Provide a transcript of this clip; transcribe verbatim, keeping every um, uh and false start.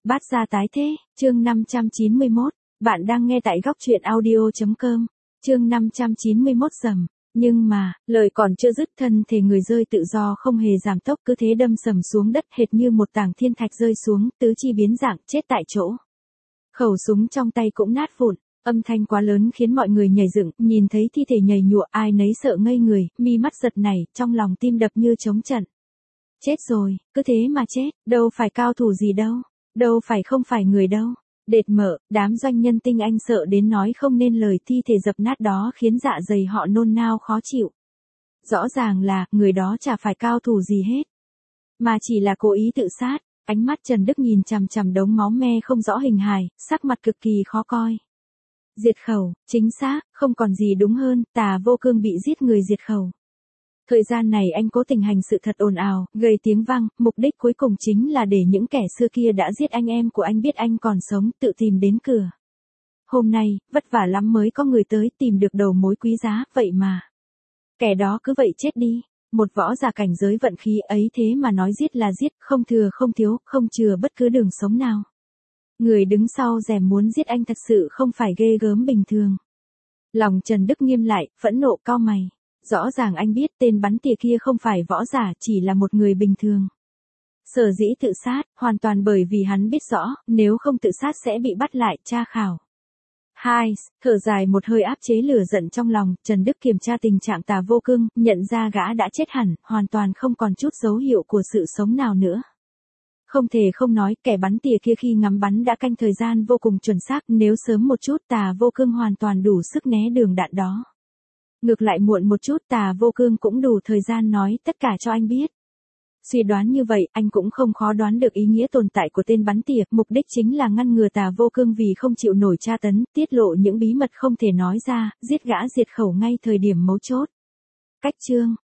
Bát gia tái thế, chương năm trăm chín mươi mốt, bạn đang nghe tại góc truyện audio.com, chương năm trăm chín mươi mốt Sầm. Nhưng mà, lời còn chưa dứt thân thể người rơi tự do không hề giảm tốc cứ thế đâm sầm xuống đất hệt như một tảng thiên thạch rơi xuống, tứ chi biến dạng chết tại chỗ. Khẩu súng trong tay cũng nát vụn, âm thanh quá lớn khiến mọi người nhảy dựng, nhìn thấy thi thể nhảy nhụa ai nấy sợ ngây người, mi mắt giật nảy, trong lòng tim đập như trống trận. Chết rồi, cứ thế mà chết, đâu phải cao thủ gì đâu, đâu phải không phải người đâu. Đệt mở, đám doanh nhân tinh anh sợ đến nói không nên lời thi thể dập nát đó khiến dạ dày họ nôn nao khó chịu. Rõ ràng là, người đó chả phải cao thủ gì hết. Mà chỉ là cố ý tự sát, ánh mắt Trần Đức nhìn chằm chằm đống máu me không rõ hình hài, sắc mặt cực kỳ khó coi. Diệt khẩu, chính xác, không còn gì đúng hơn, Tà Vô Cương bị giết người diệt khẩu. Thời gian này anh cố tình hành sự thật ồn ào, gây tiếng vang, mục đích cuối cùng chính là để những kẻ xưa kia đã giết anh em của anh biết anh còn sống, tự tìm đến cửa. Hôm nay, vất vả lắm mới có người tới tìm được đầu mối quý giá, vậy mà. Kẻ đó cứ vậy chết đi, một võ giả cảnh giới vận khí ấy thế mà nói giết là giết, không thừa không thiếu, không chừa bất cứ đường sống nào. Người đứng sau rèm muốn giết anh thật sự không phải ghê gớm bình thường. Lòng Trần Đức nghiêm lại, phẫn nộ cau mày. Rõ ràng anh biết tên bắn tỉa kia không phải võ giả, chỉ là một người bình thường. Sở dĩ tự sát, hoàn toàn bởi vì hắn biết rõ, nếu không tự sát sẽ bị bắt lại, tra khảo. Hai, thở dài một hơi áp chế lửa giận trong lòng, Trần Đức kiểm tra tình trạng Tà Vô Cương, nhận ra gã đã chết hẳn, hoàn toàn không còn chút dấu hiệu của sự sống nào nữa. Không thể không nói, kẻ bắn tỉa kia khi ngắm bắn đã canh thời gian vô cùng chuẩn xác, nếu sớm một chút Tà Vô Cương hoàn toàn đủ sức né đường đạn đó. Ngược lại muộn một chút Tà Vô Cương cũng đủ thời gian nói tất cả cho anh biết. Suy đoán như vậy, anh cũng không khó đoán được ý nghĩa tồn tại của tên bắn tỉa, mục đích chính là ngăn ngừa Tà Vô Cương vì không chịu nổi tra tấn, tiết lộ những bí mật không thể nói ra, giết gã diệt khẩu ngay thời điểm mấu chốt. Cách chương,